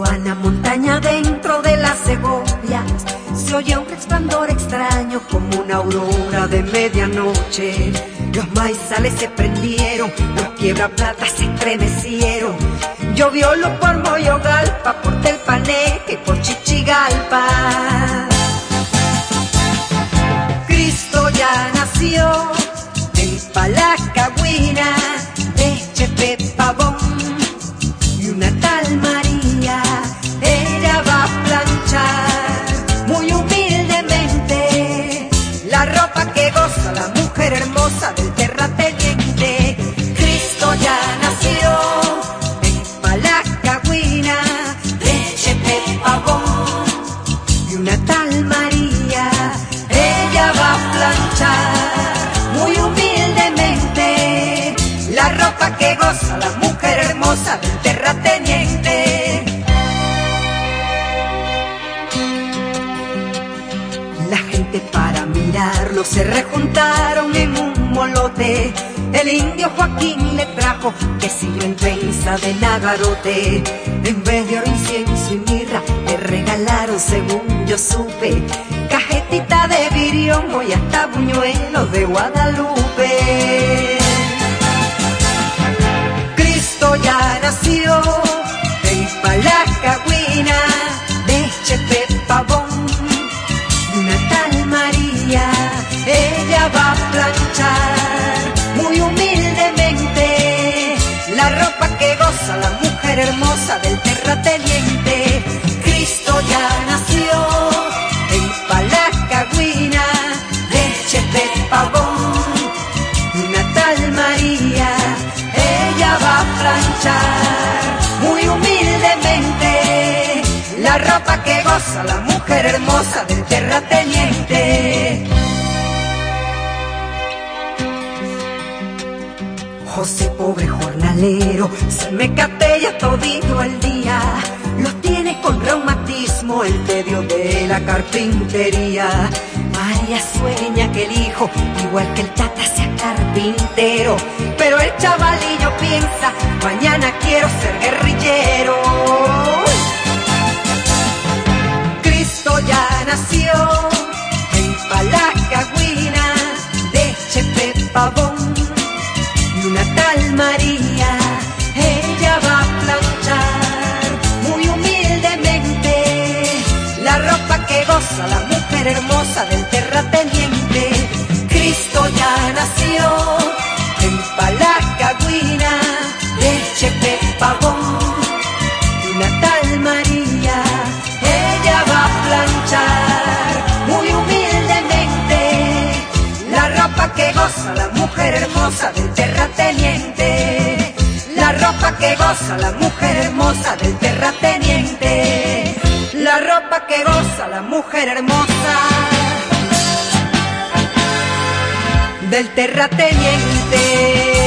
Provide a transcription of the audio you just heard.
a la montaña dentro de las cebollas se oye un resplandor extraño como una aurora de medianoche. Los maizales se prendieron, los quiebraplatas se estremecieron. Lloviólo por Moyogalpa, por Telpaneque y por Chichigalpa. Cristo ya nació en Palacagüina, de Chepe Pavón y una tal María. Ella va a planchar muy humildemente la ropa que goza la mujer hermosa del terrateniente. Cristo ya nació en Palacagüina, de Chepe Pavón y una tal María. Ella va a planchar muy humildemente la ropa que goza la mujer hermosa del terrateniente. La gente para mirarlo se rejuntaron en un molote. El indio Joaquín le trajo quesillo en trenza de nagarote. En vez de oro, incienso y mirra le regalaron, según yo supe, cajetita de viriomo y hasta buñuelos de Guadalupe. Cristo ya nació en Palacagüina, de Chepe Pavón y una tal María. Ella va a planchar muy humildemente la ropa que goza la mujer hermosa del terrateniente. Cristo ya nació en Palacagüina, de Chepe Pavón y una tal María. Ella va a planchar muy humildemente la ropa que goza la mujer hermosa del terrateniente. José, pobre jornalero, se me catella todito el día. Los tiene con reumatismo el tedio de la carpintería. María sueña que el hijo, igual que el tata, sea carpintero. Pero el chavalillo piensa, mañana quiero ser guerrillero. Cristo ya nació en Palacagüina, de Chepe Pavón y una tal María. Ella va a planchar muy humildemente la ropa que goza la mujer hermosa del terrateniente. Cristo ya nació en Palacagüina, de Chepe Pavón y una tal María. Ella va a planchar muy humildemente la ropa que goza la mujer hermosa del terrateniente. La ropa que goza la mujer hermosa del terrateniente. La ropa que goza la mujer hermosa del terrateniente.